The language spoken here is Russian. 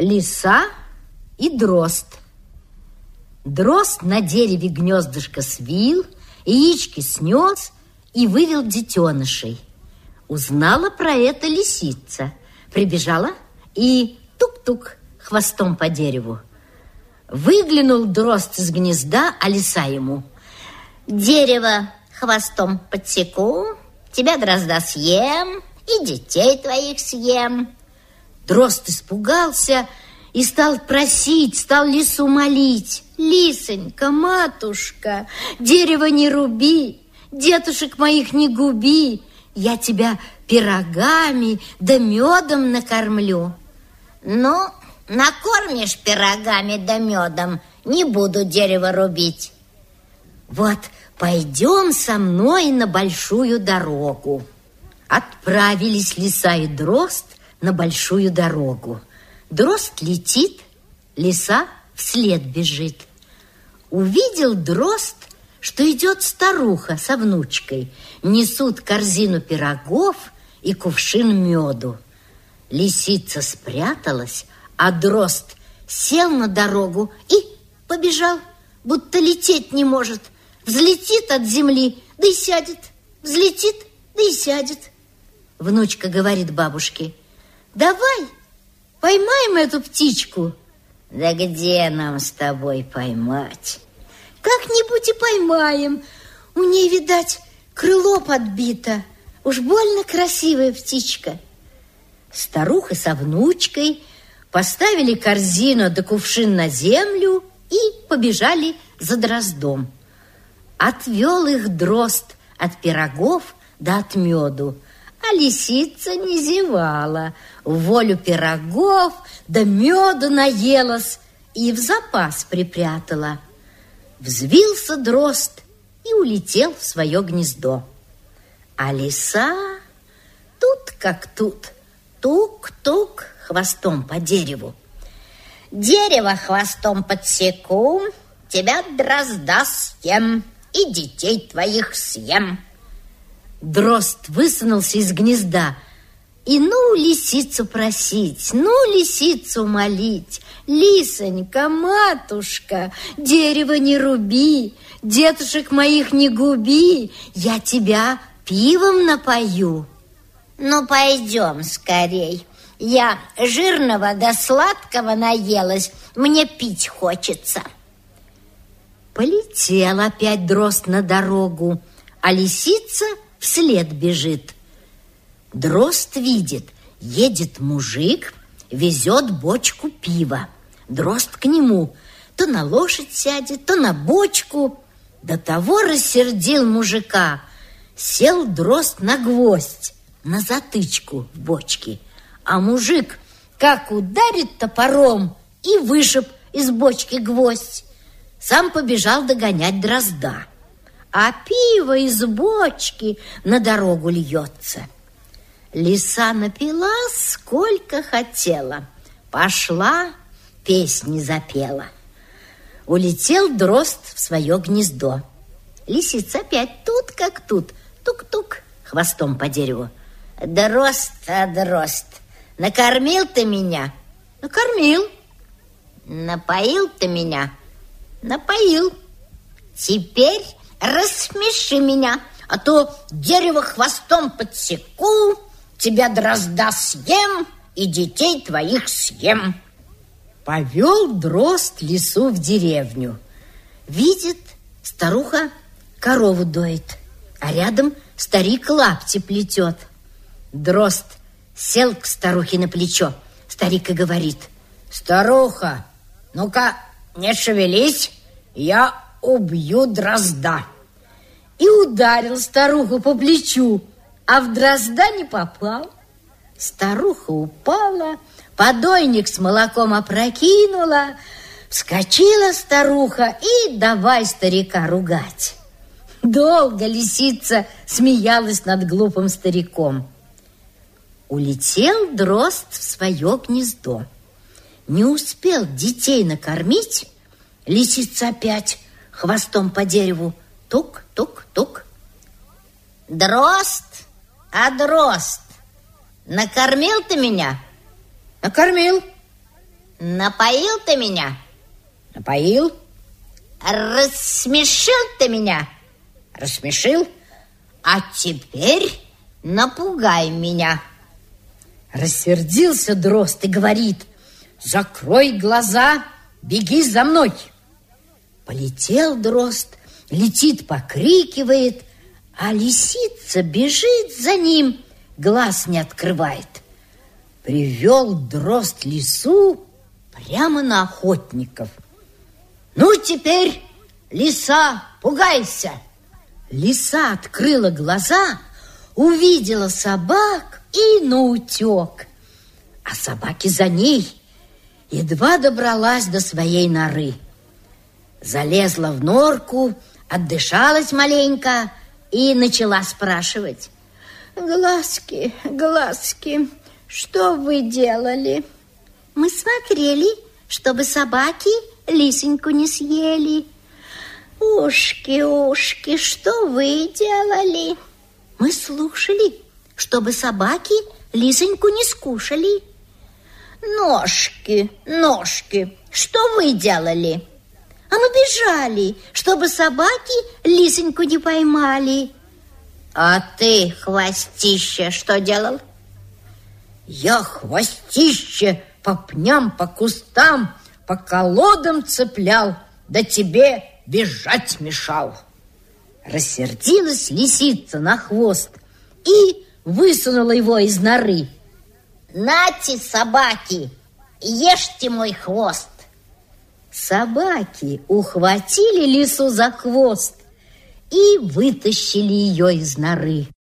Лиса и дрозд. Дрозд на дереве гнездышко свил, яички снес и вывел детенышей. Узнала про это лисица. Прибежала и тук-тук хвостом по дереву. Выглянул дрозд из гнезда, а лиса ему: дерево хвостом подсеку, тебя, дрозда, съем и детей твоих съем. Дрозд испугался и стал просить, стал лису молить: лисонька, матушка, дерево не руби, детушек моих не губи, я тебя пирогами да медом накормлю. Ну, накормишь пирогами да медом, не буду дерево рубить. Вот пойдем со мной на большую дорогу. Отправились лиса и дрозд на большую дорогу. Дрозд летит, лиса вслед бежит. Увидел дрозд, что идет старуха со внучкой. Несут корзину пирогов и кувшин меду. Лисица спряталась, а дрозд сел на дорогу и побежал, будто лететь не может. Взлетит от земли, да и сядет. Взлетит, да и сядет. Внучка говорит бабушке: давай поймаем эту птичку. Да где нам с тобой поймать? Как-нибудь и поймаем. У ней, видать, крыло подбито. Уж больно красивая птичка. Старуха со внучкой поставили корзину да кувшин на землю и побежали за дроздом. Отвел их дрозд от пирогов да от меду, а лисица не зевала. В волю пирогов да меду наелась и в запас припрятала. Взвился дрозд и улетел в свое гнездо. А лиса тут как тут, тук-тук хвостом по дереву. Дерево хвостом подсеку, тебя, дрозда, съем и детей твоих съем. Дрозд высунулся из гнезда и ну лисицу просить, ну лисицу молить: лисонька, матушка, дерево не руби, детушек моих не губи, я тебя пивом напою. Ну, пойдем скорей. Я жирного да сладкого наелась, мне пить хочется. Полетел опять дрозд на дорогу, а лисица вслед бежит. Дрозд видит, едет мужик, везет бочку пива. Дрозд к нему то на лошадь сядет, то на бочку. До того рассердил мужика. Сел дрозд на гвоздь, на затычку в бочке. А мужик как ударит топором и вышиб из бочки гвоздь. Сам побежал догонять дрозда. А пиво из бочки на дорогу льется. Лиса напилась сколько хотела, пошла, песни запела. Улетел дрозд в свое гнездо. Лисица опять тут как тут, тук-тук хвостом по дереву. Дрозд, дрозд, накормил ты меня? Накормил. Напоил ты меня? Напоил. Теперь рассмеши меня, а то дерево хвостом подсеку, тебя, дрозда, съем и детей твоих съем. Повел дрозд лису в деревню. Видит, старуха корову доит, а рядом старик лапти плетет. Дрозд сел к старухе на плечо. Старик и говорит: старуха, ну-ка, не шевелись, я убью дрозда. И ударил старуху по плечу, а в дрозда не попал. Старуха упала, подойник с молоком опрокинула, вскочила старуха и давай старика ругать. Долго лисица смеялась над глупым стариком. Улетел дрозд в свое гнездо. Не успел детей накормить, лисица опять хвостом по дереву тук-тук-тук. Дрозд, дрозд, накормил ты меня? Накормил. Напоил ты меня? Напоил. Рассмешил ты меня? Рассмешил. А теперь напугай меня. Рассердился дрозд и говорит: закрой глаза, беги за мной. Полетел дрозд, летит, покрикивает, а лисица бежит за ним, глаз не открывает. Привел дрозд лису прямо на охотников. Ну, теперь, лиса, пугайся. Лиса открыла глаза, увидела собак и наутек. А собаки за ней. Едва добралась до своей норы. Залезла в норку, отдышалась маленько и начала спрашивать: глазки, глазки, что вы делали? Мы смотрели, чтобы собаки лисеньку не съели. Ушки, ушки, что вы делали? Мы слушали, чтобы собаки лисеньку не скушали. Ножки, ножки, что вы делали? А мы бежали, чтобы собаки лисеньку не поймали. А ты, хвостище, что делал? Я, хвостище, по пням, по кустам, по колодам цеплял, да тебе бежать мешал. Рассердилась лисица на хвост и высунула его из норы. Нате, собаки, ешьте мой хвост. Собаки ухватили лису за хвост и вытащили ее из норы.